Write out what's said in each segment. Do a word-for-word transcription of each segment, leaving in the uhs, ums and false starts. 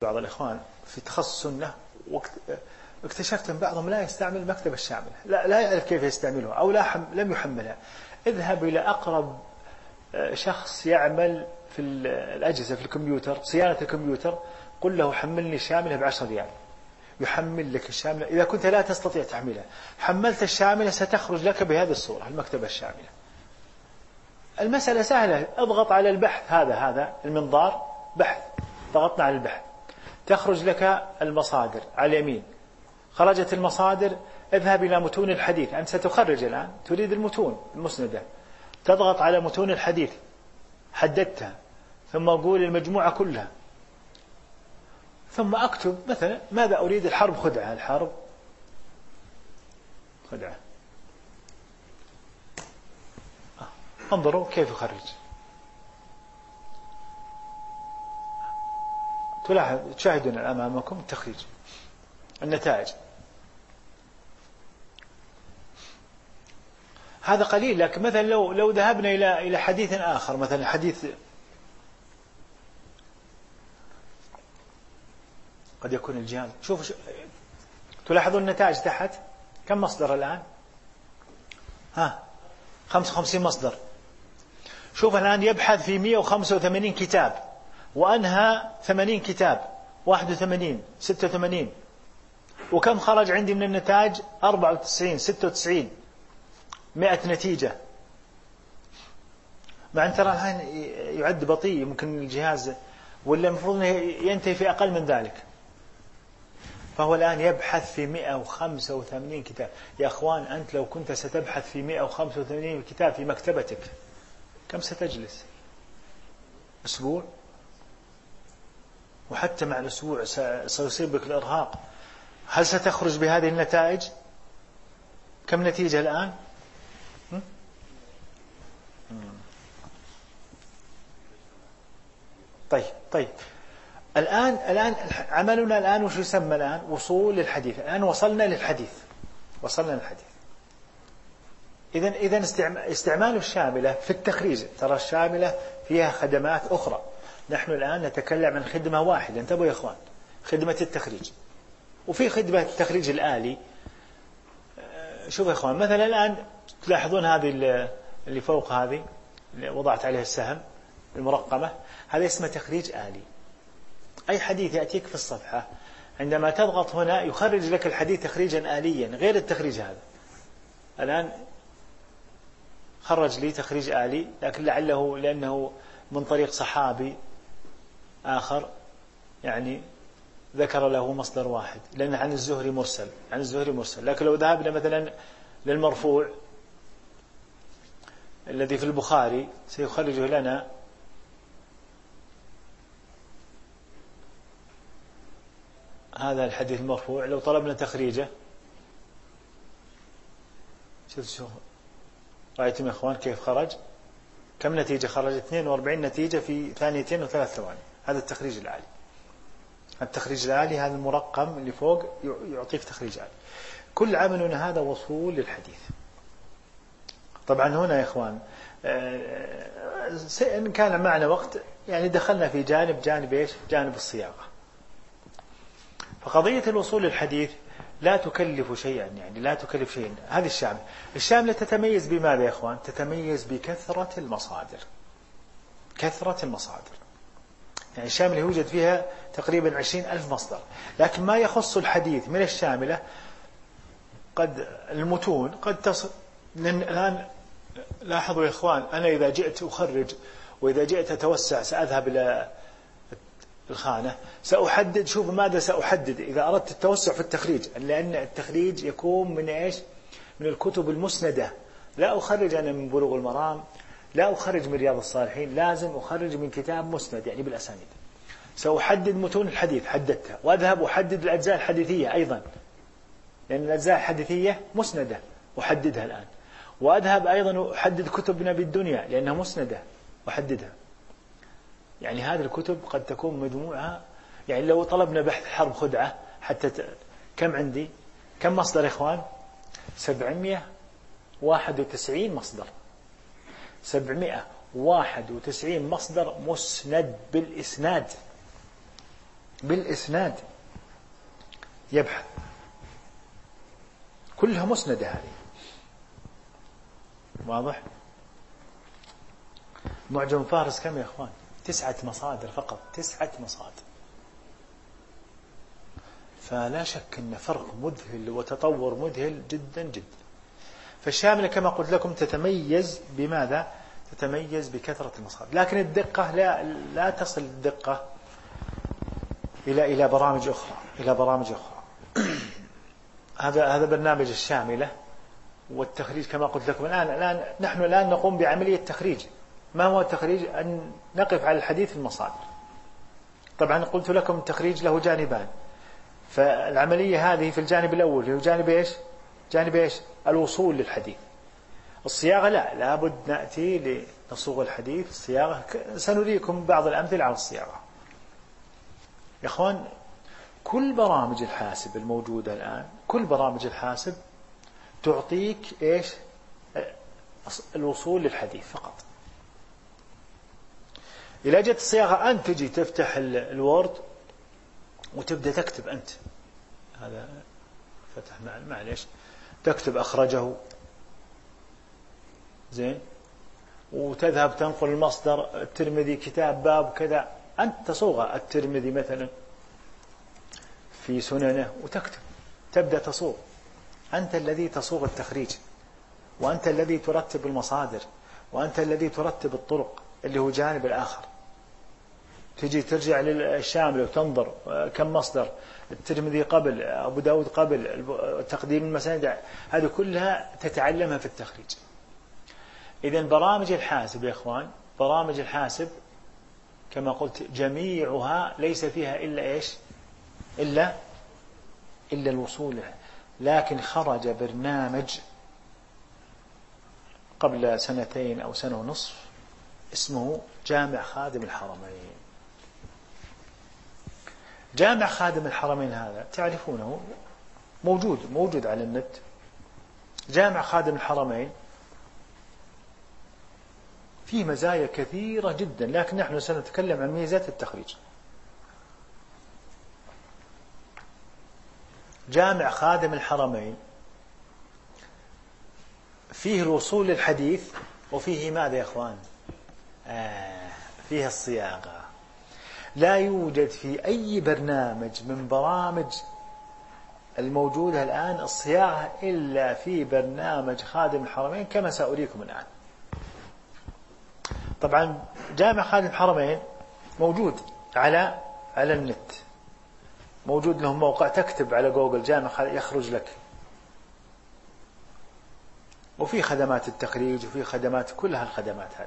بعض الإخوان في تخصص السنة واكتشفت أن بعضهم لا يستعمل المكتبة الشاملة، لا, لا يعرف كيف يستعملها أو لا حم لم يحملها. اذهب إلى أقرب شخص يعمل في الأجهزة في الكمبيوتر، صيانة الكمبيوتر، قل له حملني الشاملة بعشر ريال، يحمل لك الشاملة. إذا كنت لا تستطيع تحملها، حملت الشاملة ستخرج لك بهذه الصورة، المكتبة الشاملة. المسألة سهلة، اضغط على البحث، هذا هذا المنظار بحث، ضغطنا على البحث تخرج لك المصادر على اليمين. خرجت المصادر، اذهب إلى متون الحديث. أنت ستخرج الآن، تريد المتون المسندة، تضغط على متون الحديث، حددتها، ثم أقول المجموعة كلها، ثم أكتب مثلا ماذا أريد، الحرب خدعة، الحرب خدعة. انظروا كيف يخرج، تلاحظ تشاهدون أمامكم التخريج، النتائج. هذا قليل، لكن مثلا لو لو ذهبنا إلى إلى حديث آخر، مثلا حديث قد يكون الجهاز، شوف تلاحظون النتائج تحت كم مصدر الآن؟ ها خمسة وخمسين مصدر. شوف الآن يبحث في مئة وخمسة وثمانين كتاب، وأنهى ثمانين كتاب، واحد وثمانين، ستة وثمانين، وكم خرج عندي من النتائج؟ أربعة وتسعين، ستة وتسعين، مئة نتيجة. مع أن ترى الآن يعد بطيء، ممكن الجهاز ولا المفروض ينتهي في أقل من ذلك. فهو الآن يبحث في مئة وخمسة وثمانين كتاب. يا أخوان، أنت لو كنت ستبحث في مئة وخمسة وثمانين كتاب في مكتبتك، كم ستجلس؟ أسبوع؟ وحتى مع الأسبوع سيصيب بك الإرهاق. هل ستخرج بهذه النتائج؟ كم نتيجة الآن؟ طيب طيب الآن الآن عملنا الآن وش يسمى الآن؟ وصول للحديث. الآن وصلنا للحديث، وصلنا للحديث. إذن إذن استعمال الشاملة في التخريج، ترى الشاملة فيها خدمات أخرى. نحن الآن نتكلم عن خدمة واحدة، انتبهوا يا إخوان، خدمة التخريج. وفي خدمة التخريج الآلي. شوف يا إخوان، مثلا الآن تلاحظون هذه اللي فوق، هذه اللي وضعت عليها السهم المرقمة، هذا اسمه تخريج آلي. أي حديث يأتيك في الصفحة عندما تضغط هنا يخرج لك الحديث تخريجا آليا غير التخريج هذا. الآن خرج لي تخريج آلي، لكن لعله لأنه من طريق صحابي آخر، يعني ذكر له مصدر واحد، لأن عن الزهري مرسل، عن الزهري مرسل. لكن لو ذهبنا مثلا للمرفوع الذي في البخاري سيخرجه لنا هذا الحديث المرفوع. لو طلبنا تخريجه، شوف شوف رأيتم يا إخوان كيف خرج؟ كم نتيجة خرج؟ اثنين وأربعين نتيجة في ثانيتين وثلاث ثواني. هذا التخريج العالي. التخريج العالي هذا المرقم اللي فوق يعطيك تخريج عالي. كل عملنا هذا وصول للحديث. طبعا هنا يا إخوان إن كان معنا وقت يعني دخلنا في جانب جانب إيش؟ جانب الصياغة. فقضية الوصول للحديث لا تكلف شيئا، يعني لا تكلف شيئا. هذه الشاملة الشاملة تتميز بماذا يا إخوان؟ تتميز بكثرة المصادر، كثرة المصادر. يعني الشاملة يوجد فيها تقريبا عشرين ألف مصدر. لكن ما يخص الحديث من الشاملة قد المتون قد تصل. الآن لاحظوا يا إخوان، أنا إذا جئت أخرج وإذا جئت أتوسع سأذهب إلى الخانة، سأحدد. شوف ماذا سأحدد إذا أردت التوسع في التخريج، لأن التخريج يكون من إيش؟ من الكتب المسندة. لا أخرج أنا من بلوغ المرام، لا أخرج من رياض الصالحين، لازم أخرج من كتاب مسند يعني بالأسانيد. سأحدد متون الحديث، حددتها، وأذهب أحدد الأجزاء الحديثية أيضا، لأن الأجزاء الحديثية مسندة، أحددها الآن. وأذهب أيضا أحدد كتب ابن أبي الدنيا لأنها مسندة، أحددها. يعني هذه الكتب قد تكون مجموعة، يعني لو طلبنا بحث حرب خدعة حتى ت... كم عندي؟ كم مصدر يا إخوان؟ سبعمائة وواحد وتسعين مصدر، سبعمائة وواحد وتسعين مصدر مسند بالإسناد. بالإسناد يبحث، كلها مسندة هذه. واضح؟ معجم فارس كم يا إخوان؟ تسعة مصادر فقط، تسعة مصادر. فلا شك أن فرق مذهل وتطور مذهل جدا جدا. فالشاملة كما قلت لكم تتميز بماذا؟ تتميز بكثرة المصادر، لكن الدقة لا لا تصل الدقة إلى إلى برامج أخرى، إلى برامج أخرى. هذا هذا برنامج الشاملة والتخريج كما قلت لكم. الآن الآن نحن الآن نقوم بعملية تخريج. ما هو التخريج؟ أن نقف على الحديث في المصادر. طبعا قلت لكم التخريج له جانبان، فالعملية هذه في الجانب الأول هو جانب إيش؟ جانب إيش؟ الوصول للحديث. الصياغة لا، لابد نأتي لنصوغ الحديث. الصياغة سنريكم بعض الأمثلة على الصياغة. يا أخوان، كل برامج الحاسب الموجودة الآن، كل برامج الحاسب تعطيك إيش؟ الوصول للحديث فقط. إذا جت الصياغة أنت تجي تفتح الوورد وتبدأ تكتب أنت، هذا فتح معلش، تكتب أخرجه زين، وتذهب تنقل المصدر الترمذي كتاب باب كذا، أنت تصوغ الترمذي مثلا في سننه وتكتب، تبدأ تصوغ. أنت الذي تصوغ التخريج، وأنت الذي ترتب المصادر، وأنت الذي ترتب الطرق اللي هو جانب الآخر. تجي ترجع للشامل وتنظر كم مصدر، الترمذي قبل، أبو داود قبل، تقديم المسانيد، هذه كلها تتعلمها في التخريج. إذن برامج الحاسب يا إخوان، برامج الحاسب كما قلت جميعها ليس فيها إلا إيش؟ إلا إلا الوصول. لكن خرج برنامج قبل سنتين أو سنة ونصف اسمه جامع خادم الحرمين. جامع خادم الحرمين هذا تعرفونه، موجود موجود على النت. جامع خادم الحرمين فيه مزايا كثيرة جدا، لكن نحن سنتكلم عن ميزات التخريج. جامع خادم الحرمين فيه الوصول للحديث، وفيه ماذا يا إخوان؟ آه فيه الصياغة. لا يوجد في أي برنامج من برامج الموجودة الآن الصياغة إلا في برنامج خادم الحرمين كما سأريكم الآن. طبعا جامع خادم الحرمين موجود على على النت، موجود لهم موقع، تكتب على جوجل جامع يخرج لك، وفي خدمات التخريج وفي خدمات، كلها الخدمات هذه.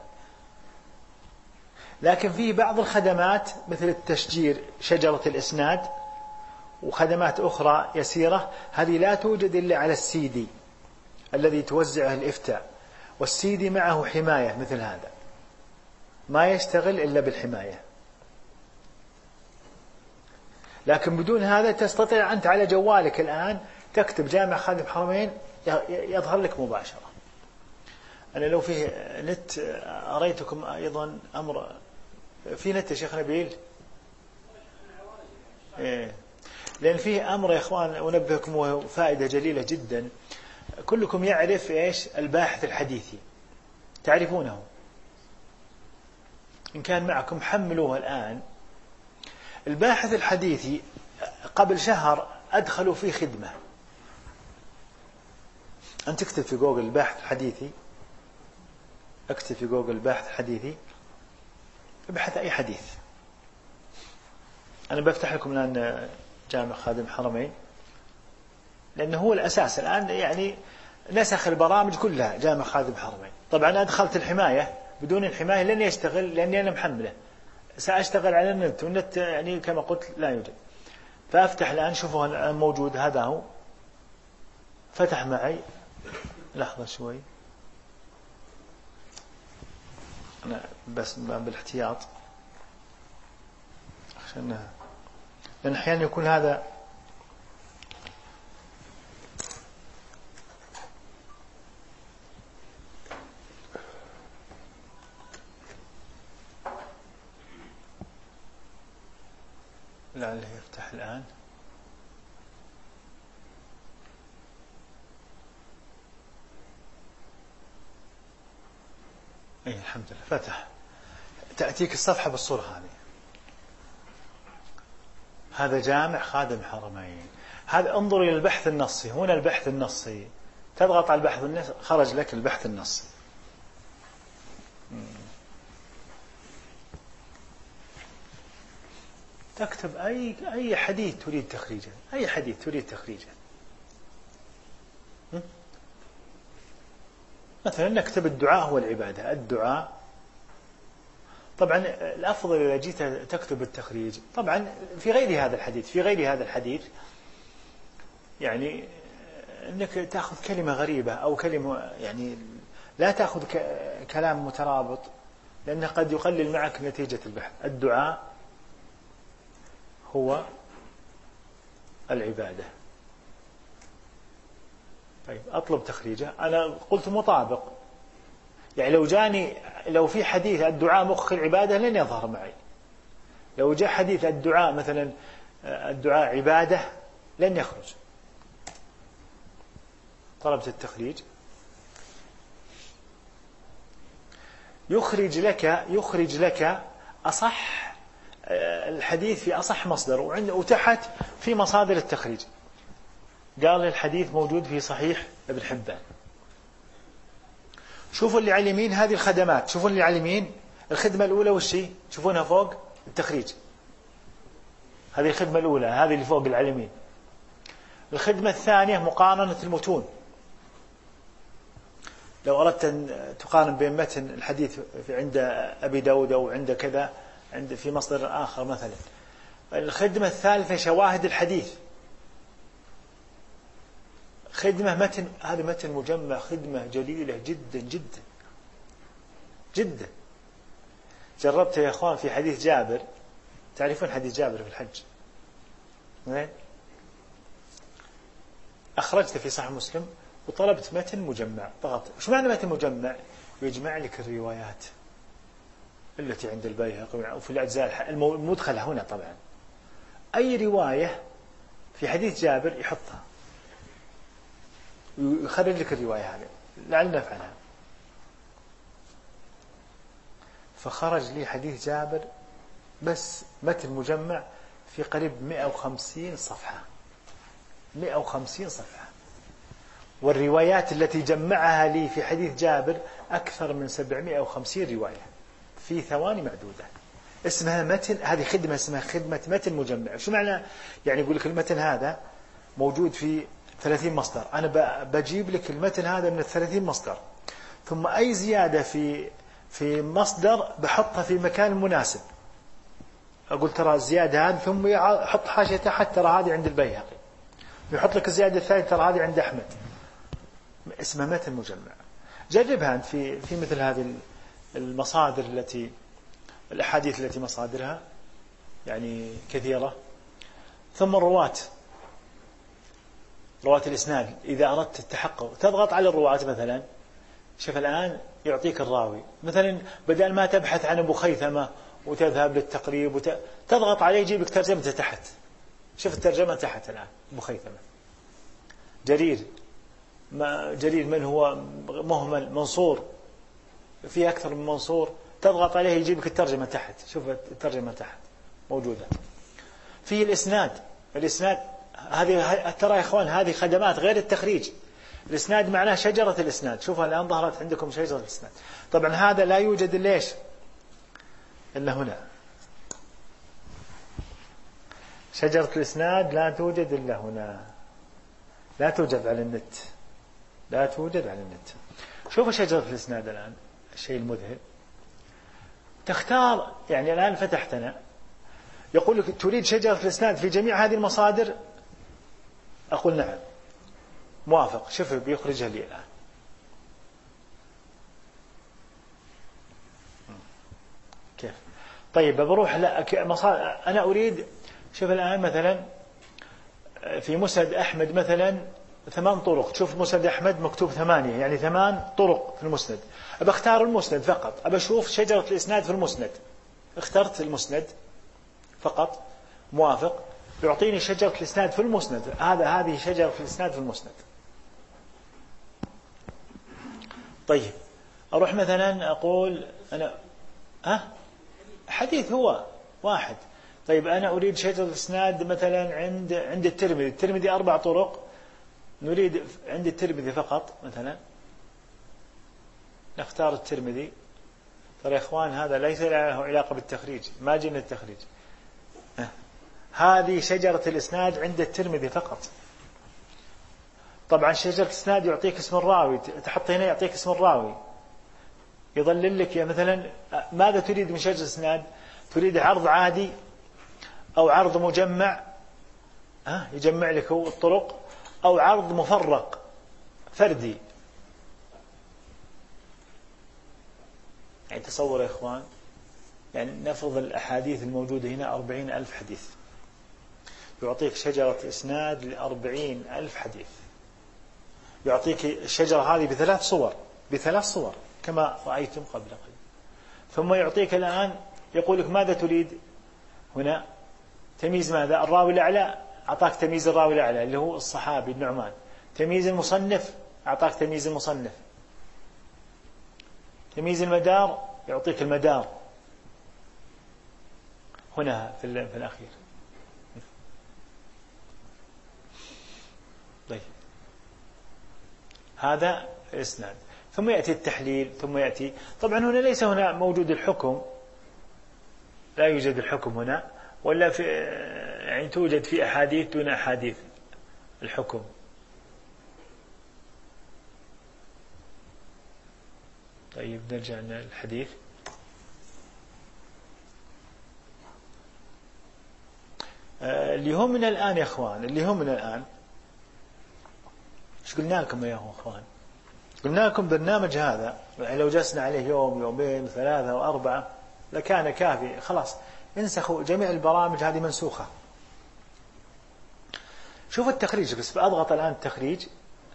لكن في بعض الخدمات مثل التشجير، شجرة الإسناد، وخدمات أخرى يسيرة، هذه لا توجد إلا على السيدي الذي توزعه الإفتاء، والسيدي معه حماية مثل هذا، ما يشتغل إلا بالحماية. لكن بدون هذا تستطيع أنت على جوالك الآن تكتب جامع خادم الحرمين يظهر لك مباشرة. أنا لو فيه نت أريتكم أيضا أمر في نت يا شيخ نبيل، إيه. لأن فيه أمر يا إخوان أنبهكم وهو فائدة جليلة جدا. كلكم يعرف إيش الباحث الحديثي، تعرفونه؟ إن كان معكم حملوه الآن. الباحث الحديثي قبل شهر أدخلوا فيه خدمة، أن تكتب في جوجل الباحث الحديثي، اكتب في جوجل الباحث الحديثي، ابحث أي حديث. أنا بفتح لكم الآن جامع خادم الحرمين، لأنه هو الأساس الآن، يعني نسخ البرامج كلها جامع خادم الحرمين. طبعا أدخلت الحماية، بدون الحماية لن يشتغل لأني أنا محمله، سأشتغل على النت، والنت يعني كما قلت لا يوجد. فأفتح الآن، شوفوا الآن موجود، هذا هو فتح معي. لحظة شوي، أنا بس بالاحتياط عشان، لأن أحيانا يكون هذا لعله افتح الآن. أي الحمد لله فتح. تأتيك الصفحة بالصورة هذه. هذا جامع خادم الحرمين. هذا انظر إلى البحث النصي. هنا البحث النصي، تضغط على البحث النصي خرج لك البحث النصي. تكتب أي أي حديث تريد تخريجه، أي حديث تريد تخريجه. مثلا نكتب الدعاء هو العبادة. الدعاء طبعا الأفضل إذا جيت تكتب التخريج طبعا في غير هذا الحديث في غير هذا الحديث يعني أنك تأخذ كلمة غريبة أو كلمة يعني لا تأخذ كلام مترابط، لأنه قد يقلل معك نتيجة البحث. الدعاء هو العبادة. طيب أطلب تخريجه. أنا قلت مطابق، يعني لو جاني لو في حديث الدعاء مخ العبادة لن يظهر معي. لو جاء حديث الدعاء مثلا الدعاء عبادة لن يخرج. طلبت التخريج، يخرج لك يخرج لك أصح الحديث في أصح مصدر، وتحت في مصادر التخريج قال الحديث موجود في صحيح ابن حبان. شوفوا اللي على اليمين هذه الخدمات، شوفوا اللي على اليمين الخدمة الأولى والشيء تشوفونها فوق التخريج، هذه الخدمة الأولى هذه اللي فوق اللي على اليمين. الخدمة الثانية مقارنة المتون، لو أردت أن تقارن بين متن الحديث في عند أبي داود أو عند كذا عند في مصدر آخر مثلا. الخدمة الثالثة شواهد الحديث. خدمة متن، هذا متن مجمع، خدمة جليلة جدا جدا جدا. جربت يا أخوان في حديث جابر، تعرفون حديث جابر في الحج؟ أخرجت في صحيح مسلم وطلبت متن مجمع، ضغط شو معنى متن مجمع؟ يجمع لك الروايات التي عند البيهقي وفي الأجزاء المدخلة هنا. طبعا أي رواية في حديث جابر يحطها ويخرج لك الرواية هذه، لعلنا نفعلها. فخرج لي حديث جابر بس متن مجمع في قريب مئة وخمسين صفحة، مئة وخمسين صفحة. والروايات التي جمعها لي في حديث جابر أكثر من سبعمئة وخمسين رواية في ثواني معدودة. اسمها متن، هذه خدمة اسمها خدمة متن مجمع. شو معنى؟ يعني يقول لك المتن هذا موجود في ثلاثين مصدر، أنا بجيب لك المتن هذا من الثلاثين مصدر، ثم أي زيادة في في مصدر بحطها في مكان مناسب. أقول ترى الزيادة هذه، ثم يحط حاشية تحت ترى هذه عند البيهقي، يحط لك الزيادة الثانية ترى هذه عند أحمد. اسمها متن مجمع. جربها أنت في في مثل هذه المصادر التي الأحاديث التي مصادرها يعني كثيرة. ثم الرواة، رواة الإسناد، إذا أردت التحقق تضغط على الرواة مثلا. شوف الآن يعطيك الراوي مثلا، بدل ما تبحث عن أبو خيثمة وتذهب للتقريب وت... تضغط عليه يجيبك ترجمته تحت. شوف الترجمة تحت الآن أبو خيثمة. جرير، ما جرير من هو مهمل منصور، في أكثر من منصور، تضغط عليه يجيبك الترجمة تحت. شوف الترجمة تحت موجودة. في الإسناد، الإسناد هذه ترى يا إخوان هذه خدمات غير التخريج. الإسناد معناه شجرة الإسناد. شوفها الآن ظهرت عندكم شجرة الإسناد. طبعا هذا لا يوجد ليش إلا هنا. شجرة الإسناد لا توجد إلا هنا، لا توجد على النت، لا توجد على النت. شوفوا شجرة الإسناد الآن، الشيء المذهل. تختار يعني الآن فتحتنا يقول لك تريد شجرة الإسناد في جميع هذه المصادر؟ أقول نعم موافق. شوف بيخرجها لي الآن. كيف؟ طيب بروح لا مصادر أنا أريد. شوف الآن مثلا في مسند أحمد مثلا ثمان طرق. شوف مسند أحمد مكتوب ثمانية، يعني ثمان طرق في المسند. أبى أختار المسند فقط، أبى أشوف شجرة الإسناد في المسند. اخترت المسند فقط موافق. يعطيني شجرة الإسناد في المسند، هذا هذه شجرة الإسناد في المسند. طيب أروح مثلا أقول أنا ها حديث هو واحد. طيب أنا أريد شجرة الإسناد مثلا عند عند الترمذي، الترمذي أربع طرق، نريد عند الترمذي فقط مثلا، نختار الترمذي. ترى يا إخوان هذا ليس له علاقة بالتخريج، ما جينا التخريج. هذه شجرة الإسناد عند الترمذي فقط. طبعا شجرة الإسناد يعطيك اسم الراوي، تحط هنا يعطيك اسم الراوي، يظلل لك يا مثلا ماذا تريد من شجرة الإسناد؟ تريد عرض عادي أو عرض مجمع، ها يجمع لك الطرق، أو عرض مفرق فردي. يعني تصور يا إخوان، يعني نفرض الأحاديث الموجودة هنا أربعين ألف حديث، يعطيك شجرة إسناد لأربعين ألف حديث، يعطيك الشجرة هذه بثلاث صور، بثلاث صور كما رأيتم قبل قليل. ثم يعطيك الآن يقول لك ماذا تريد هنا؟ تمييز ماذا؟ الراوي الأعلى، أعطاك تمييز الراوي الأعلى اللي هو الصحابي النعمان. تمييز المصنف، أعطاك تمييز المصنف. تمييز المدار، يعطيك المدار هنا في الأخير. طيب هذا الإسناد. ثم يأتي التحليل، ثم يأتي طبعا هنا ليس هنا موجود الحكم، لا يوجد الحكم هنا، ولا في يعني توجد في أحاديث دون أحاديث الحكم. طيب نرجع للحديث. اللي هم من الآن يا أخوان، اللي هم من الآن إيش قلنا لكم يا أخوان؟ قلنا لكم برنامج هذا يعني لو جلسنا عليه يوم يومين ثلاثة وأربعة لكان كافي. خلاص انسخوا جميع البرامج هذه منسوخة. شوف التخريج بس، بأضغط الآن التخريج.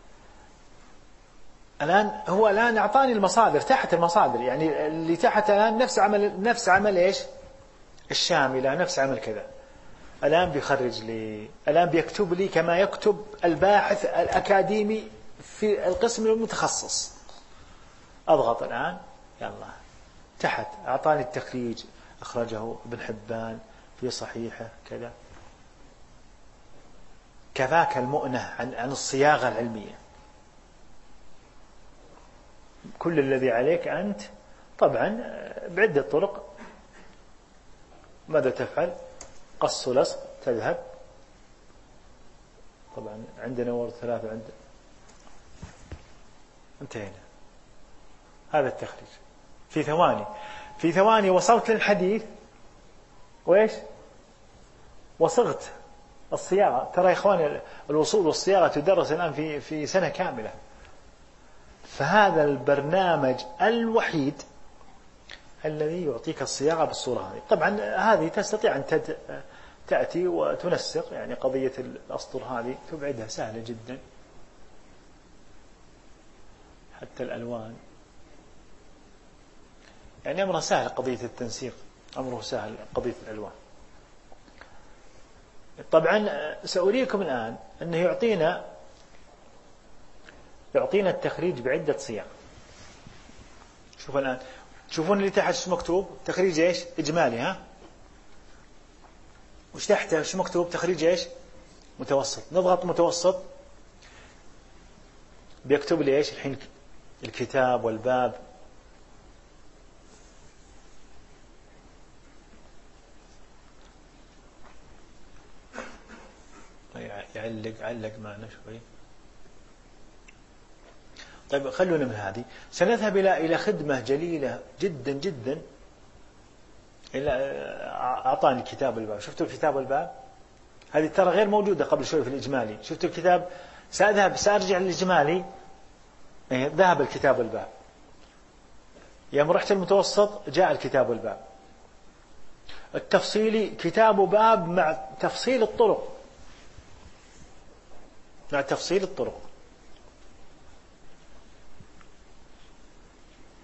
الآن هو الآن أعطاني المصادر تحت المصادر، يعني اللي تحت الآن نفس عمل نفس عمل إيش الشاملة، نفس عمل كذا. الآن بيخرج لي، الآن بيكتب لي كما يكتب الباحث الأكاديمي في القسم المتخصص. أضغط الآن يلا تحت أعطاني التخريج، أخرجه ابن حبان في صحيحه كذا. كذاك المؤنة عن عن الصياغة العلمية. كل الذي عليك أنت طبعا بعدة طرق ماذا تفعل؟ قص لصق، تذهب طبعا عندنا ورد ثلاثة، عند انتهينا. هذا التخريج في ثواني، في ثواني وصلت للحديث وإيش وصغت الصياغة. ترى يا إخواني الوصول والصياغة تدرس الآن في في سنة كاملة. فهذا البرنامج الوحيد الذي يعطيك الصياغة بالصورة هذه. طبعا هذه تستطيع أن تد... تأتي وتنسق، يعني قضية الأسطر هذه تبعدها سهلة جدا، حتى الألوان يعني أمره سهل. قضية التنسيق أمره سهل، قضية الألوان. طبعا سأريكم الآن أنه يعطينا يعطينا التخريج بعدة صيغ. شوف الآن، تشوفون اللي تحت شو مكتوب؟ تخريج إيش إجمالي، ها وش تحته شو مكتوب؟ تخريج إيش متوسط. نضغط متوسط بيكتب لي إيش الحين الكتاب والباب. يعلق علق معنا شوي. طيب خلونا من هذه، سنذهب إلى إلى خدمة جليلة جدا جدا. إلى أعطاني كتاب الباب. شفتوا الكتاب الباب؟ هذه ترى غير موجودة قبل شوي في الإجمالي. شفتوا الكتاب؟ سأذهب سأرجع للإجمالي. ذهب الكتاب الباب. يوم رحت المتوسط جاء الكتاب الباب. التفصيلي كتاب باب مع تفصيل الطرق، مع تفصيل الطرق.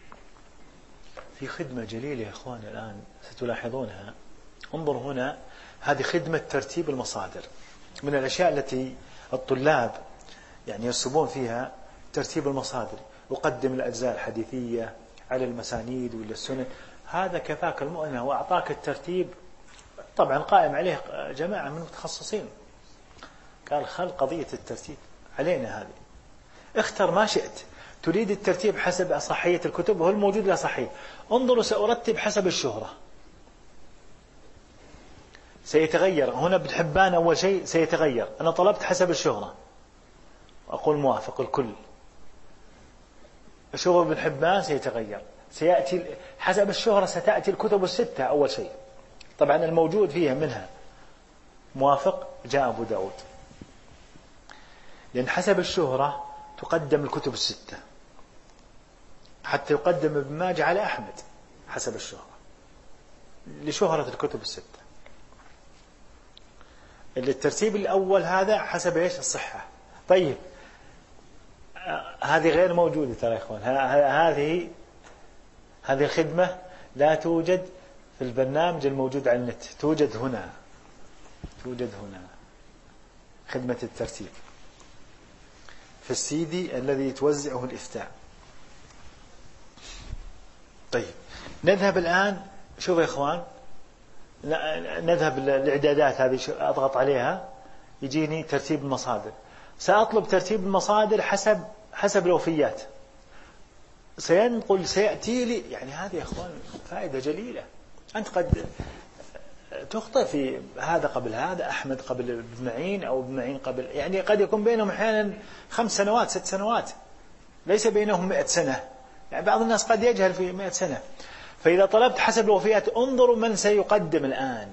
في خدمة جليلة يا إخوان الآن ستلاحظونها. انظر هنا هذه خدمة ترتيب المصادر. من الأشياء التي الطلاب يعني يرسبون فيها ترتيب المصادر، يقدم الأجزاء الحديثية على المسانيد ولا السنن. هذا كفاك المؤنة وأعطاك الترتيب، طبعا قائم عليه جماعة من المتخصصين. قال خل قضية الترتيب علينا هذه، اختر ما شئت. تريد الترتيب حسب أصحية الكتب، وهو الموجود لا صحيح. انظروا سأرتب حسب الشهرة، سيتغير. هنا ابن حبان أول شيء سيتغير، أنا طلبت حسب الشهرة أقول موافق الكل. شهرة ابن حبان سيتغير، سيأتي حسب الشهرة ستأتي الكتب الستة أول شيء، طبعا الموجود فيها منها موافق جاء أبو داود، لأن حسب الشهرة تقدم الكتب الستة، حتى يقدم ابن ماجه على أحمد حسب الشهرة لشهرة الكتب الستة. الترتيب الأول هذا حسب إيش؟ الصحة. طيب هذه غير موجودة ترى يا إخوان، هذه هذه الخدمة لا توجد في البرنامج الموجود على النت، توجد هنا، توجد هنا خدمة الترتيب في السيدي الذي توزعه الإفتاء. طيب نذهب الآن، شوف يا إخوان، نذهب الإعدادات هذه أضغط عليها يجيني ترتيب المصادر. سأطلب ترتيب المصادر حسب حسب الوفيات، سينقل سيأتي لي. يعني هذه يا إخوان فائدة جليلة. أنت قد تخطئ في هذا قبل هذا، أحمد قبل ابن معين أو ابن معين قبل، يعني قد يكون بينهم أحيانا خمس سنوات ست سنوات، ليس بينهم مئة سنة. يعني بعض الناس قد يجهل في مئة سنة. فإذا طلبت حسب الوفيات انظروا من سيقدم الآن.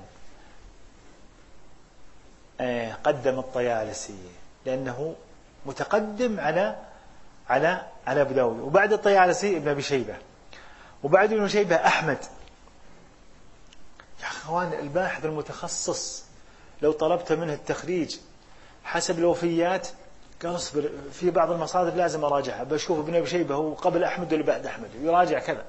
آه قدم الطيالسي لأنه متقدم على على على أبو داود، وبعد الطيالسي ابن أبي شيبة، وبعد ابن شيبة أحمد. يا أخوان الباحث المتخصص لو طلبت منه التخريج حسب الوفيات قال اصبر، في بعض المصادر لازم أراجعها، بشوف ابن أبي شيبة هو قبل أحمد ولا بعد أحمد، يراجع كذا.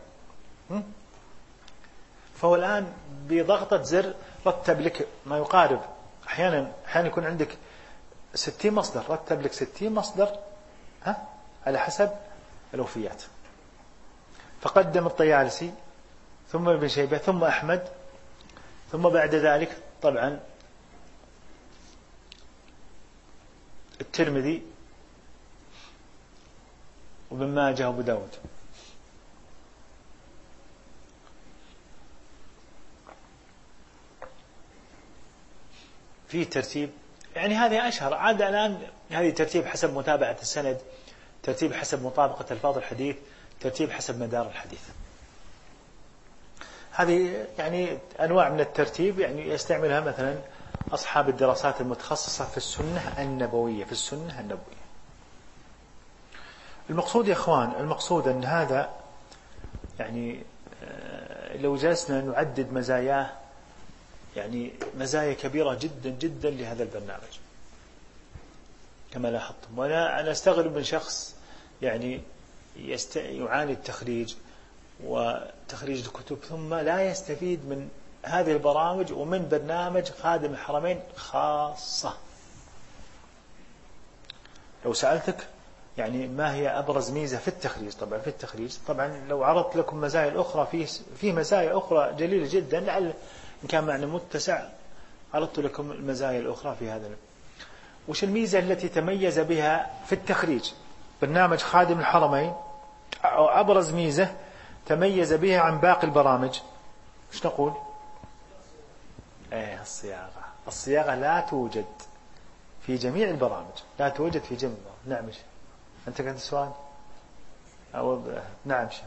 فهو الآن بضغطة زر رتب لك ما يقارب، أحيانا أحيانا يكون عندك ستين مصدر، رتب لك ستين مصدر ها على حسب الوفيات. فقدم الطيالسي ثم ابن شيبة ثم أحمد، ثم بعد ذلك طبعا الترمذي وابن ماجه وابو داود. في ترتيب، يعني هذه أشهر عاد الآن، هذه ترتيب حسب متابعة السند، ترتيب حسب مطابقة ألفاظ الحديث، ترتيب حسب مدار الحديث. هذه يعني أنواع من الترتيب يعني يستعملها مثلا أصحاب الدراسات المتخصصة في السنة النبوية، في السنة النبوية. المقصود يا إخوان، المقصود أن هذا يعني لو جلسنا نعدد مزاياه، يعني مزايا كبيرة جدا جدا لهذا البرنامج كما لاحظتم. وأنا أنا أستغرب من شخص يعني يست... يعاني التخريج وتخريج الكتب ثم لا يستفيد من هذه البرامج ومن برنامج خادم الحرمين خاصة. لو سألتك يعني ما هي أبرز ميزة في التخريج، طبعا في التخريج طبعا لو عرضت لكم مزايا الأخرى، في في مزايا أخرى جليلة جدا، لعل إن كان معنا متسع عرضت لكم المزايا الأخرى في هذا. وش الميزة التي تميز بها في التخريج برنامج خادم الحرمين، أو أبرز ميزة تميز بها عن باقي البرامج؟ وش نقول؟ ايه الصياغة. الصياغة لا توجد في جميع البرامج، لا توجد في جميع البرامج. نعم. أنت كنت سؤال أو نعم شا.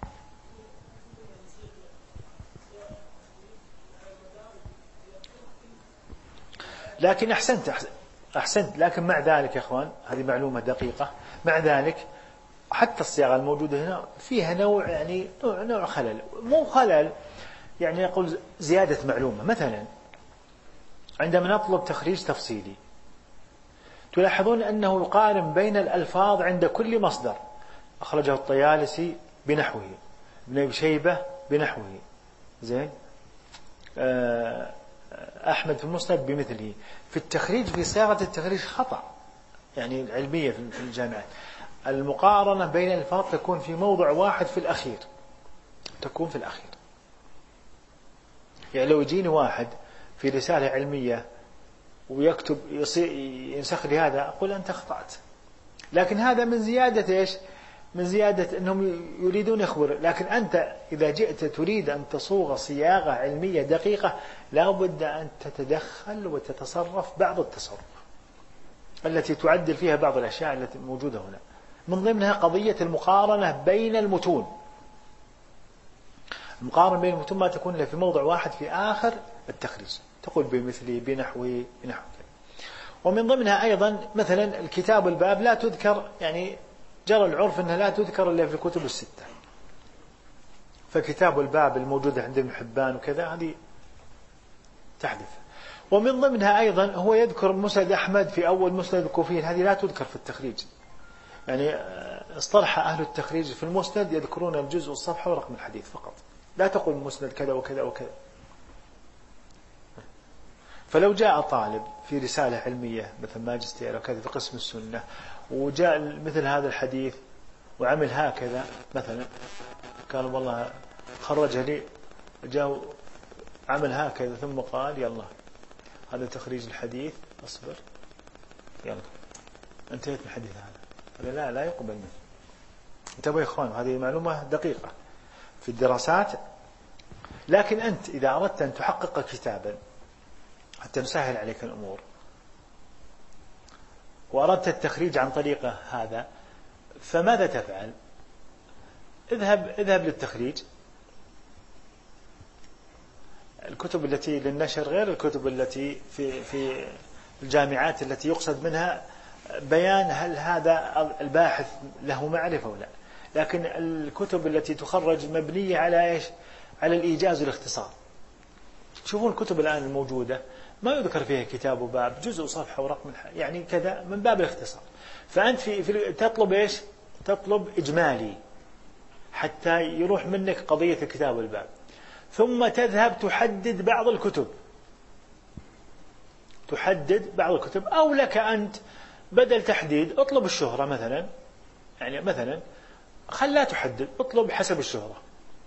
لكن أحسنت أحسنت لكن مع ذلك يا أخوان هذه معلومة دقيقة، مع ذلك حتى الصياغة الموجودة هنا فيها نوع يعني نوع نوع خلل، مو خلل يعني يقول زيادة معلومة. مثلا عندما نطلب تخريج تفصيلي تلاحظون أنه يقارن بين الألفاظ عند كل مصدر. أخرجه الطيالسي بنحوه، ابن أبي شيبة بنحوه، زين، آه أحمد في المسند بمثله. في التخريج في صياغة التخريج خطأ يعني العلمية في الجامعات. المقارنة بين الألفاظ تكون في موضع واحد في الأخير، تكون في الأخير. يعني لو يجيني واحد في رسالة علمية ويكتب ينسخ لي هذا أقول أنت أخطأت، لكن هذا من زيادة إيش؟ من زيادة أنهم يريدون يخبر. لكن أنت إذا جئت تريد أن تصوغ صياغة علمية دقيقة لا بد أن تتدخل وتتصرف بعض التصرف التي تعدل فيها بعض الأشياء التي موجودة هنا. من ضمنها قضية المقارنة بين المتون. المقارنة بين المتون ما تكون إلا في موضع واحد في آخر التخريج، تقول بمثلي بنحوي بنحو. ومن ضمنها أيضا مثلا الكتاب الباب لا تذكر، يعني جرى العرف أنها لا تذكر إلا في الكتب الستة. فكتاب الباب الموجودة عند ابن حبان وكذا هذه تحدث. ومن ضمنها أيضا هو يذكر مسند أحمد في أول مسند الكوفيين، هذه لا تذكر في التخريج. يعني اصطلح أهل التخريج في المسند يذكرون الجزء والصفحة ورقم الحديث فقط، لا تقول مسند كذا وكذا وكذا. فلو جاء طالب في رسالة علمية مثل ماجستير أو كذا في قسم السنة وجاء مثل هذا الحديث وعمل هكذا مثلا، كان والله خرجها لي، جاء عمل هكذا ثم قال يلا هذا تخريج الحديث أصبر يلا انتهيت من الحديث هذا، هذا لا لا يقبل منه. انتبهوا يا إخوان، هذه معلومة دقيقة في الدراسات. لكن أنت إذا أردت أن تحقق كتابا حتى نسهل عليك الأمور وأردت التخريج عن طريقه هذا، فماذا تفعل؟ اذهب اذهب للتخريج. الكتب التي للنشر غير الكتب التي في في الجامعات التي يقصد منها بيان هل هذا الباحث له معرفة ولا. لكن الكتب التي تخرج مبنية على ايش؟ على الإيجاز والاختصار. شوفون الكتب الآن الموجودة ما يذكر فيها كتاب وباب، جزء وصفحة ورقم يعني كذا من باب الاختصار. فأنت في, في تطلب إيش؟ تطلب إجمالي حتى يروح منك قضية الكتاب والباب، ثم تذهب تحدد بعض الكتب، تحدد بعض الكتب. أو لك أنت بدل تحديد اطلب الشهرة مثلا، يعني مثلا خل لا تحدد، اطلب حسب الشهرة،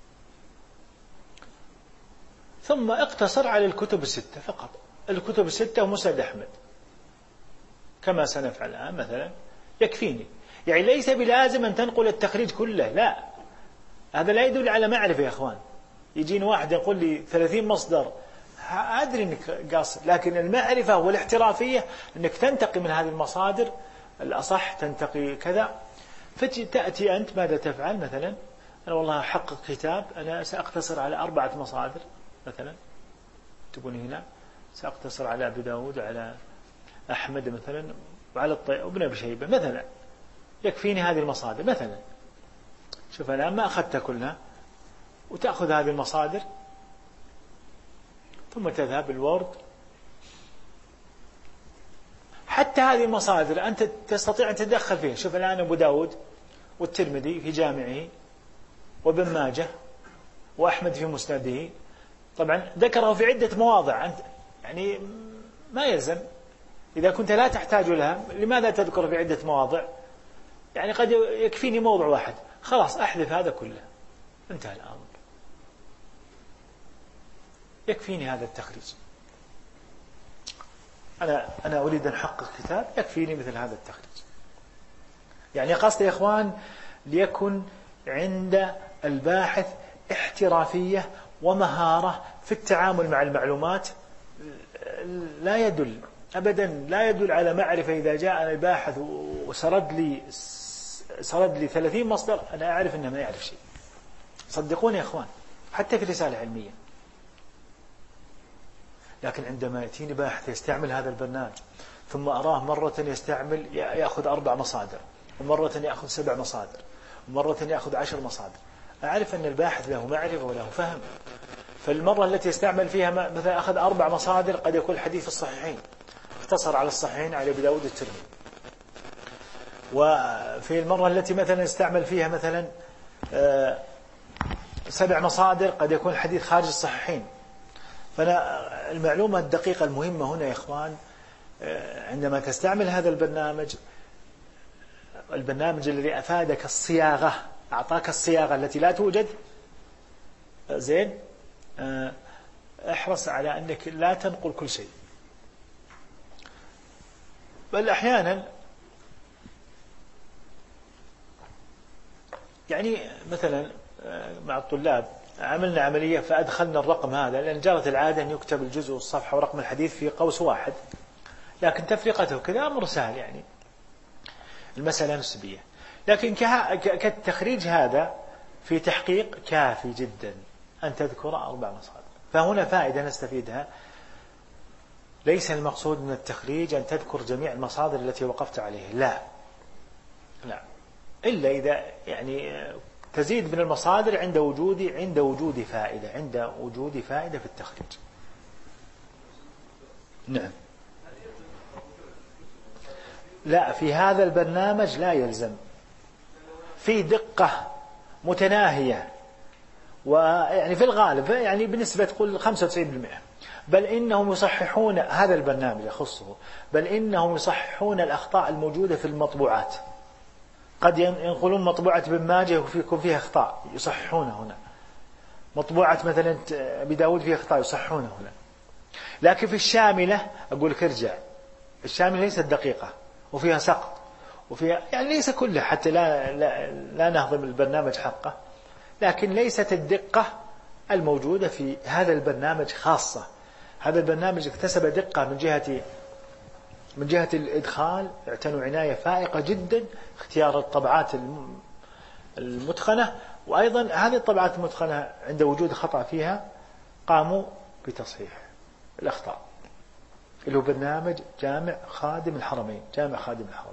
ثم اقتصر على الكتب الستة فقط، الكتب الستة ومسند أحمد كما سنفعل الآن مثلا يكفيني. يعني ليس بلازم أن تنقل التخريج كله، لا، هذا لا يدل على معرفة يا أخوان. يجيني واحد يقول لي ثلاثين مصدر، أدري أنك قاصر، لكن المعرفة والاحترافية أنك تنتقي من هذه المصادر الأصح، تنتقي كذا. فتأتي أنت ماذا تفعل؟ مثلا أنا والله أحقق كتاب، أنا سأقتصر على أربعة مصادر مثلا، تبوني هنا سأقتصر على أبي داود وعلى أحمد مثلا وعلى الطيب وابن أبي شيبة مثلا، يكفيني هذه المصادر مثلا. شوف الآن ما أخذتها كلها، وتأخذ هذه المصادر ثم تذهب بالوورد. حتى هذه المصادر أنت تستطيع أن تدخل فيها. شوف الآن أبو داود والترمذي في جامعه وابن ماجه وأحمد في مسنده، طبعا ذكره في عدة مواضع، أنت يعني ما يلزم إذا كنت لا تحتاج لها لماذا تذكر في عدة مواضع؟ يعني قد يكفيني موضع واحد، خلاص أحذف هذا كله، انتهى الأمر، يكفيني هذا التخريج. أنا أنا أريد أن أحقق كتاب، يكفيني مثل هذا التخريج. يعني قصدي يا إخوان ليكن عند الباحث احترافية ومهارة في التعامل مع المعلومات. لا يدل أبدا لا يدل على معرفة. إذا جاء الباحث وسرد لي سرد لي ثلاثين مصدر أنا أعرف أنه ما يعرف شيء، صدقوني يا إخوان، حتى في رسالة علمية. لكن عندما يأتيني باحث يستعمل هذا البرنامج ثم أراه مرة يستعمل يأخذ أربع مصادر، ومرة يأخذ سبع مصادر، ومرة يأخذ عشر مصادر، أعرف أن الباحث له معرفة وله فهم. فالمرة التي يستعمل فيها مثلا أخذ أربع مصادر، قد يكون الحديث الصحيحين، اختصر على الصحيحين على أبي داود الترمذي. وفي المرة التي مثلا يستعمل فيها مثلا سبع مصادر، قد يكون الحديث خارج الصحيحين. فأنا المعلومة الدقيقة المهمة هنا يا إخوان، عندما تستعمل هذا البرنامج، البرنامج الذي أفادك الصياغة، أعطاك الصياغة التي لا توجد، زين، احرص على أنك لا تنقل كل شيء. بل أحيانا يعني مثلا مع الطلاب عملنا عملية فأدخلنا الرقم هذا، لأن جرت العادة أن يكتب الجزء والصفحة ورقم الحديث في قوس واحد، لكن تفرقته كذا أمر سهل، يعني المسألة نسبية. لكن كالتخريج هذا في تحقيق كافي جدا أن تذكر أربع مصادر. فهنا فائدة نستفيدها، ليس المقصود من التخريج أن تذكر جميع المصادر التي وقفت عليها، لا لا، إلا إذا يعني تزيد من المصادر عند وجود عند وجود فائدة عند وجود فائدة في التخريج. نعم. لا، في هذا البرنامج لا يلزم، في دقة متناهية، ويعني في الغالب يعني بنسبة تقول خمسة وتسعين بالمئة، بل إنهم يصححون، هذا البرنامج يخصه، بل إنهم يصححون الأخطاء الموجودة في المطبوعات. قد ينقلون مطبوعة ابن ماجه ويكون فيها أخطاء يصححونها هنا، مطبوعة مثلا أبي داود فيها أخطاء يصححونها هنا. لكن في الشاملة أقول لك ارجع، الشاملة ليست دقيقة وفيها سقط وفيها يعني ليس كلها، حتى لا, لا, لا نهضم البرنامج حقه، لكن ليست الدقة الموجودة في هذا البرنامج خاصة. هذا البرنامج اكتسب دقة من جهة من جهة الإدخال، اعتنوا عناية فائقة جدا اختيار الطبعات المتقنة، وأيضا هذه الطبعات المتقنة عند وجود خطأ فيها قاموا بتصحيح الأخطاء، اللي هو برنامج جامع خادم الحرمين، جامع خادم الحرمين.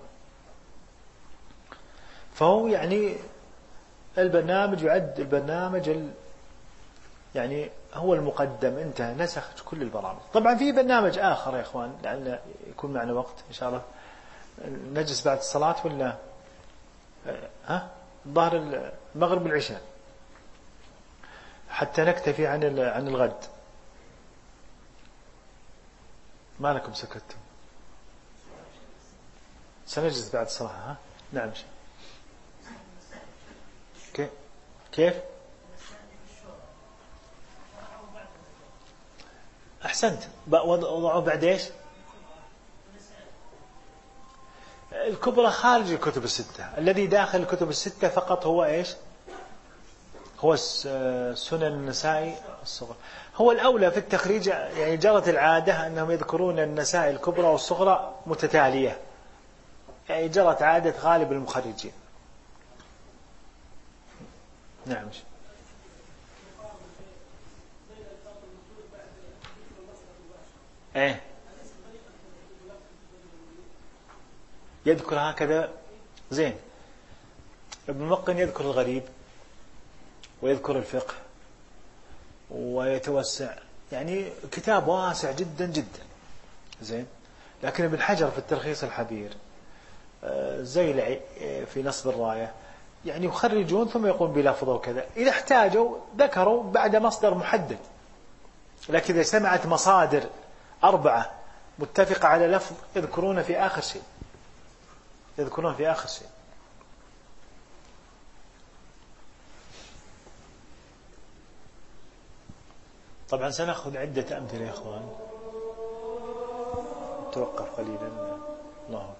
فهو يعني البرنامج يعد البرنامج ال يعني هو المقدم، انتهى نسخ كل البرامج. طبعا في برنامج آخر يا إخوان، لعل يكون معنا وقت إن شاء الله نجلس بعد الصلاة ولا ها ظهر المغرب والعشاء حتى نكتفي عن عن الغد. ما لكم سكتتم؟ سنجلس بعد الصلاة. ها نعم. كيف كيف أحسنت، وضعوا بعد إيش؟ الكبرى خارج الكتب الستة، الذي داخل الكتب الستة فقط هو إيش؟ هو سنن النسائي الصغرى. هو الأولى في التخريج، يعني جرت العادة أنهم يذكرون النسائي الكبرى والصغرى متتالية، يعني جرت عادة غالب المخرجين. نعم. ايه يذكر هكذا زين. ابن مقن يذكر الغريب ويذكر الفقه ويتوسع، يعني كتاب واسع جدا جدا زين. لكن ابن حجر في التلخيص الحبير، زيلعي في نصب الراية، يعني يخرجون ثم يقوم بلفظه وكذا، إذا احتاجوا ذكروا بعد مصدر محدد. لكن إذا سمعت مصادر أربعة متفقة على لفظ يذكرون في آخر شيء، يذكرون في آخر شيء. طبعا سنأخذ عدة أمثلة يا إخوان، توقف قليلا. الله أكبر.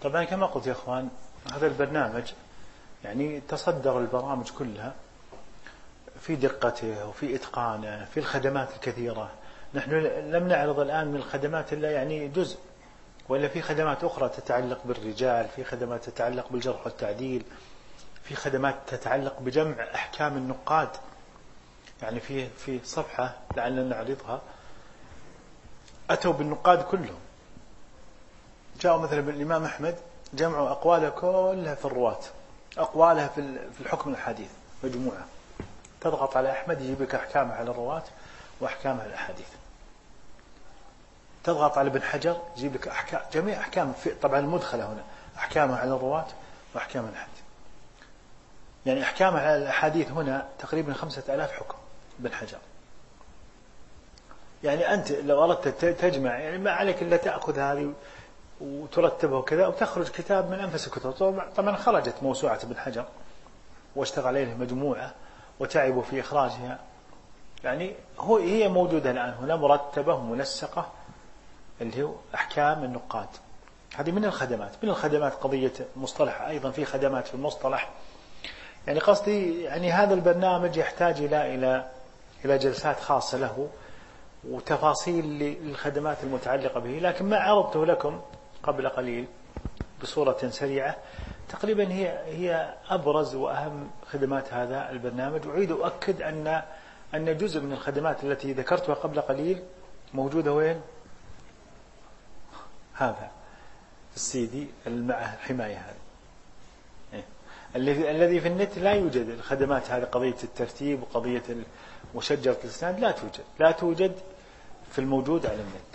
طبعا كما قلت يا أخوان، هذا البرنامج يعني تصدر البرامج كلها في دقته وفي إتقانه في الخدمات الكثيرة. نحن لم نعرض الآن من الخدمات إلا يعني جزء، ولا في خدمات أخرى تتعلق بالرجال، في خدمات تتعلق بالجرح والتعديل، في خدمات تتعلق بجمع أحكام النقاد. يعني في في صفحة لعلنا نعرضها أتوا بالنقاد كلهم، جاءوا مثلا بالإمام أحمد جمعوا أقواله كلها في الرواة، أقوالها في في الحكم الحديث مجموعة. تضغط على أحمد يجيب لك أحكامه على الرواة وأحكامه على الأحاديث. تضغط على ابن حجر يجيب لك أحكام جميع أحكام، في طبعا المدخلة هنا أحكامه على الرواة وأحكام الحديث. يعني أحكامه على الأحاديث هنا تقريبا خمسة آلاف حكم ابن حجر. يعني أنت لو أردت تجمع يعني ما عليك إلا تأخذ هذه وترتبه وكذا وتخرج كتاب من أنفس الكتب. طبعا خرجت موسوعة ابن حجر واشتغل عليها مجموعة وتعبوا في إخراجها. يعني هو هي موجودة الآن هنا مرتبة ومنسقة، اللي هو أحكام النقاد. هذه من الخدمات. من الخدمات قضية مصطلح، أيضا في خدمات في المصطلح. يعني قصدي يعني هذا البرنامج يحتاج إلى إلى إلى جلسات خاصة له وتفاصيل للخدمات المتعلقة به، لكن ما عرضته لكم قبل قليل بصورة سريعة تقريبا هي هي أبرز وأهم خدمات هذا البرنامج. وأريد أؤكد أن أن جزء من الخدمات التي ذكرتها قبل قليل موجودة وين؟ هذا السيدي مع الحماية هذه الذي الذي في النت لا يوجد الخدمات هذه. قضية الترتيب وقضية وشجرة الإسناد لا توجد لا توجد في الموجود على النت.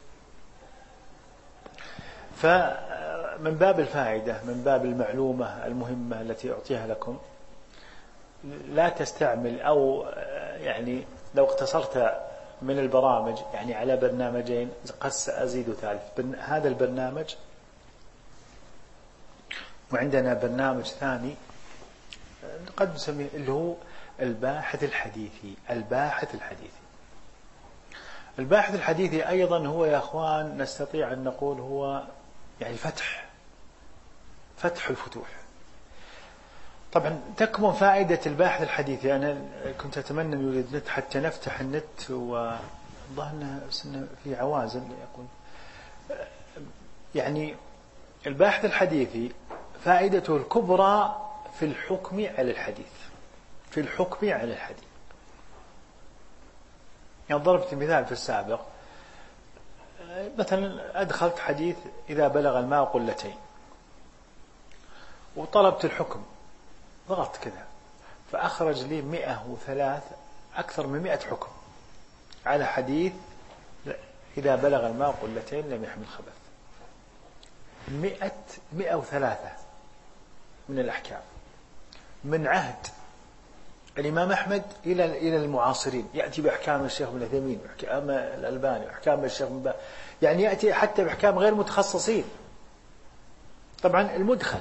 فمن باب الفائدة، من باب المعلومة المهمة التي أعطيها لكم، لا تستعمل أو يعني لو اقتصرت من البرامج يعني على برنامجين قد سأزيد ثالث. هذا البرنامج وعندنا برنامج ثاني قد نسميه اللي هو الباحث الحديثي. الباحث الحديثي الباحث الحديثي أيضا هو يا أخوان نستطيع أن نقول هو يعني فتح فتح الفتوح. طبعا تكمن فائدة الباحث الحديثي. أنا كنت أتمنى أن يوجد نت حتى نفتح النت، وظهرنا في عوازل يقول يعني الباحث الحديثي فائدته الكبرى في الحكم على الحديث في الحكم على الحديث. يعني ضربت مثال في السابق، مثلا أدخلت حديث إذا بلغ الماء قلتين وطلبت الحكم، ضغطت كذا فأخرج لي مئة وثلاث أكثر من مئة حكم على حديث إذا بلغ الماء قلتين لم يحمل خبث. مئة مئة وثلاثة من الأحكام من عهد الإمام أحمد إلى إلى المعاصرين. يأتي بأحكام الشيخ ابن عثيمين وأحكام الألباني وأحكام الشيخ ابن باز، يعني يأتي حتى بأحكام غير متخصصين. طبعا المدخل،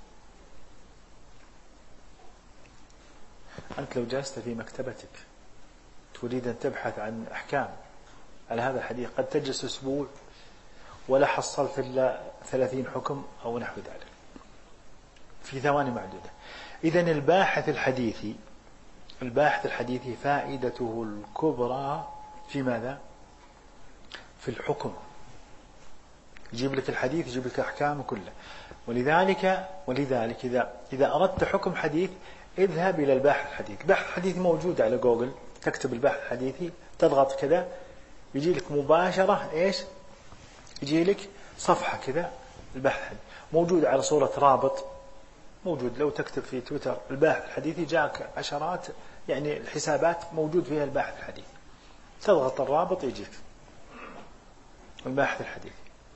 أنت لو جلست في مكتبتك تريد أن تبحث عن أحكام على هذا الحديث قد تجلس أسبوع ولا حصلت إلا ثلاثين حكم أو نحو ذلك في ثواني معدودة. إذن الباحث الحديثي الباحث الحديثي فائدته الكبرى في ماذا؟ في الحكم. يجيب لك الحديث يجيب لك أحكام كلها. ولذلك ولذلك إذا إذا أردت حكم حديث اذهب إلى الباحث الحديثي. الباحث الحديثي موجود على جوجل، تكتب الباحث الحديثي تضغط كذا يجي لك مباشرة إيش؟ يجي لك صفحة كذا الباحث الحديثي موجود على صورة رابط موجود. لو تكتب في تويتر الباحث الحديثي جاك عشرات يعني الحسابات موجود فيها الباحث الحديثي. تضغط الرابط يجيك الباحث الحديثي.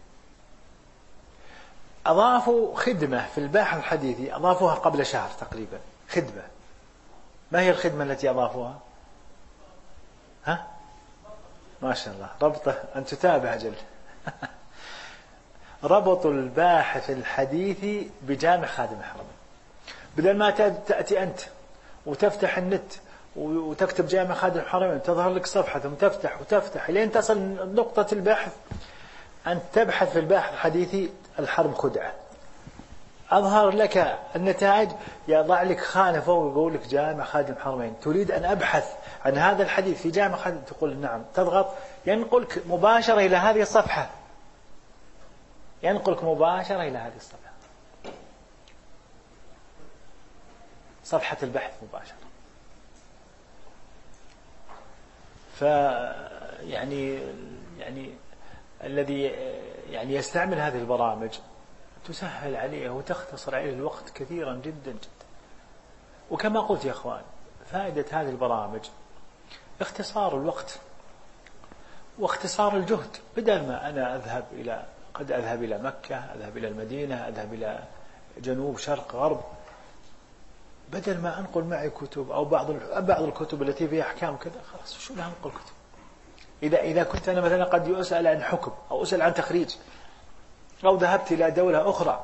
أضافوا خدمة في الباحث الحديثي أضافوها قبل شهر تقريبا. خدمة، ما هي الخدمة التي أضافوها؟ ها؟ ما شاء الله ربطه أن تتابع جل ربطوا الباحث الحديثي بجامع خادم الحرمين. بدل ما تأتي أنت وتفتح النت وتكتب جامع خادم الحرمين تظهر لك صفحة ثم تفتح وتفتح لين تصل نقطة البحث، أن تبحث في الباحث الحديثي الحرب خدعة. أظهر لك النتائج، يضع لك خانة فوق يقول لك جامع خادم الحرمين، تريد أن أبحث عن هذا الحديث في جامع خادم، تقول نعم، تضغط ينقلك مباشرة إلى هذه الصفحة، ينقلك مباشرة إلى هذه الصفحة، صفحة البحث مباشرة. ف يعني يعني الذي يعني يستعمل هذه البرامج تسهل عليه وتختصر عليه الوقت كثيرا جدا جدا. وكما قلت يا أخوان، فائدة هذه البرامج اختصار الوقت واختصار الجهد. بدل ما أنا أذهب إلى قد أذهب إلى مكة، أذهب إلى المدينة، أذهب إلى جنوب شرق غرب، بدل ما أنقل معي كتب أو بعض بعض الكتب التي فيها أحكام كذا، خلاص شو لها أنقل كتب. إذا إذا كنت أنا مثلا قد أسأل عن حكم أو أسأل عن تخريج، أو ذهبت إلى دولة أخرى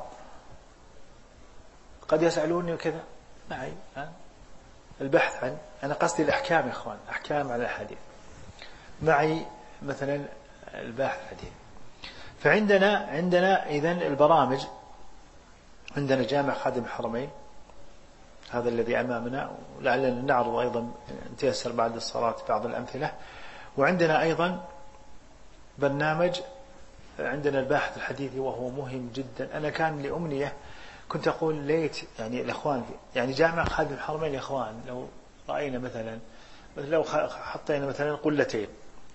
قد يسألوني كذا، معي البحث عن، أنا قصدي الأحكام يا إخوان، أحكام على الحديث، معي مثلا الباحث الحديث. فعندنا عندنا إذن البرامج، عندنا جامع خادم الحرمين هذا الذي أمامنا، ولعلنا نعرض أيضا نتيسر بعد الصلاة بعض الأمثلة. وعندنا أيضا برنامج عندنا الباحث الحديثي وهو مهم جدا. أنا كان لأمنية كنت أقول ليت يعني الأخوان يعني جامع خادم الحرمين يا أخوان لو رأينا مثلا لو حطينا مثلا قلتين،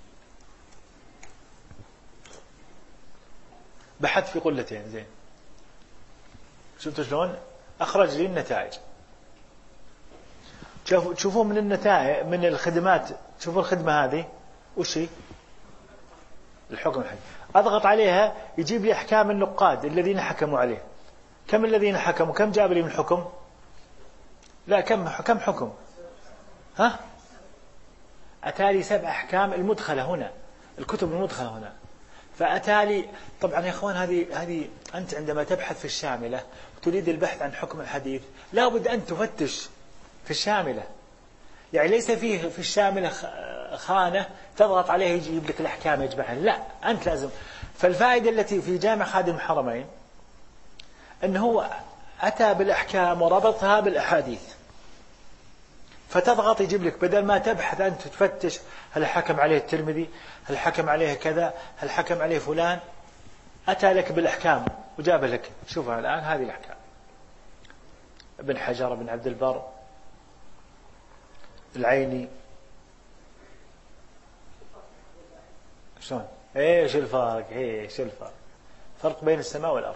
بحث في قلتين زين، شفتوا شلون أخرج لي النتائج. تشوفوا من النتائج من الخدمات، شوفوا الخدمة هذه وش هي؟ الحكم الحديث. أضغط عليها يجيب لي أحكام النقاد الذين حكموا عليه. كم الذين حكموا؟ كم جاب لي من حكم؟ لا كم كم حكم؟ ها؟ أتالي سبع أحكام المدخلة هنا، الكتب المدخلة هنا. فأتالي طبعا يا إخوان هذه هذه أنت عندما تبحث في الشاملة تريد البحث عن حكم الحديث لا بد أن تفتش في الشاملة. يعني ليس فيه في الشاملة خانة تضغط عليها يجيب لك الأحكام يجمعها، لا أنت لازم. فالفائدة التي في جامع خادم الحرمين أنه هو أتى بالأحكام وربطها بالأحاديث، فتضغط يجيب لك بدل ما تبحث أنت تفتش هل حكم عليه الترمذي، هل حكم عليه كذا، هل حكم عليه فلان، أتى لك بالأحكام وجاب لك. شوفها الآن هذه الأحكام، ابن حجر، ابن عبد البر، العيني. شلون؟ ايش الفرق؟ ايش الفرق؟ فرق بين السماء والأرض.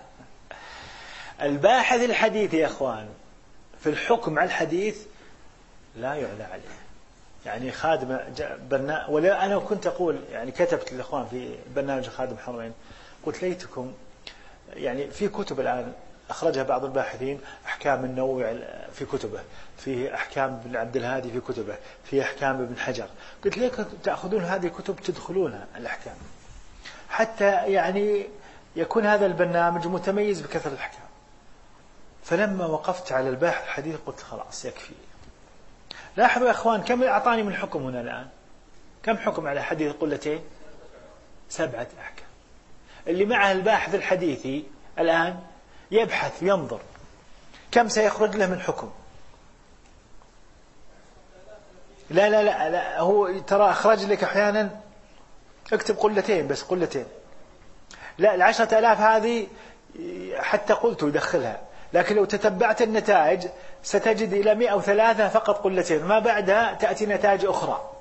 الباحث الحديث يا اخوان في الحكم على الحديث لا يعلى عليه. يعني خادم برنامج، ولا انا كنت اقول يعني كتبت للاخوان في برنامج خادم الحرمين قلت ليتكم يعني في كتب الان أخرجها بعض الباحثين، أحكام النووي في كتبه، في أحكام ابن عبد الهادي في كتبه، في أحكام ابن حجر. قلت ليك تأخذون هذه الكتب تدخلونها الأحكام حتى يعني يكون هذا البرنامج متميز بكثرة الأحكام. فلما وقفت على الباحث الحديث قلت خلاص يكفي. لاحظوا يا أخوان كم أعطاني من حكم هنا الآن؟ كم حكم على حديث قلتين؟ سبعة أحكام. اللي معه الباحث الحديثي الآن يبحث ينظر كم سيخرج له من حكم. لا لا لا, لا هو ترى أخرج لك أحيانا اكتب قلتين بس قلتين، لا العشرة آلاف هذه حتى قلت يدخلها، لكن لو تتبعت النتائج ستجد إلى مئة وثلاثة فقط قلتين، ما بعدها تأتي نتائج أخرى.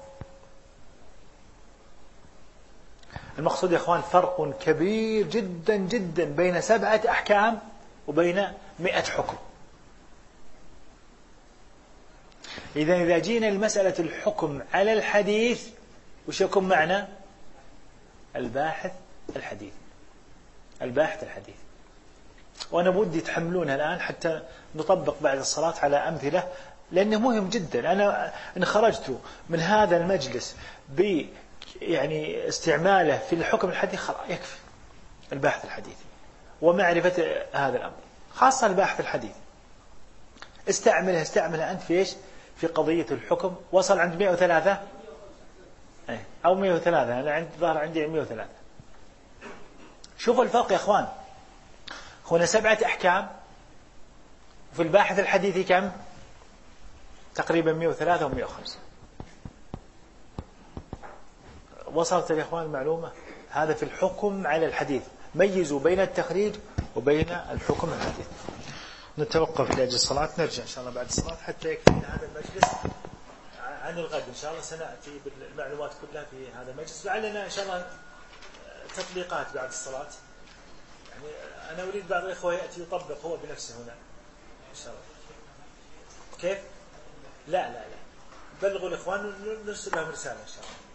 المقصود يا أخوان فرق كبير جدا جدا بين سبعة أحكام وبين مئة حكم. إذا إذا جينا المسألة الحكم على الحديث وش يكون معنا؟ الباحث الحديث، الباحث الحديث. وأنا بودي تحملونها الآن حتى نطبق بعد الصلاة على أمثلة، لأنه مهم جدا. أنا إن خرجت من هذا المجلس ب يعني استعماله في الحكم الحديث خلاص يكفي الباحث الحديثي ومعرفة هذا الأمر، خاصة الباحث الحديث. استعمله استعمله أنت في إيش؟ في قضية الحكم. وصل عند مئة وثلاثة أو مئة وثلاثة، أنا عند ظهر عندي مئة وثلاثة. شوفوا الفرق يا أخوان، هنا سبعة أحكام، وفي الباحث الحديثي كم؟ تقريبا مئة وثلاثة و مئة وخمسة. وصلت الإخوان المعلومة؟ هذا في الحكم على الحديث. ميزوا بين التخريج وبين الحكم على الحديث. نتوقف لأجل الصلاة، نرجع إن شاء الله بعد الصلاة حتى يكفينا هذا المجلس. عن الغد إن شاء الله سنأتي بالمعلومات كلها في هذا المجلس، لعلنا إن شاء الله تطبيقات بعد الصلاة. يعني أنا أريد بعض الإخوة يأتي يطبق هو بنفسه هنا إن شاء الله. كيف؟ لا لا لا، بلغوا الإخوان ونرسل لهم رسالة إن شاء الله.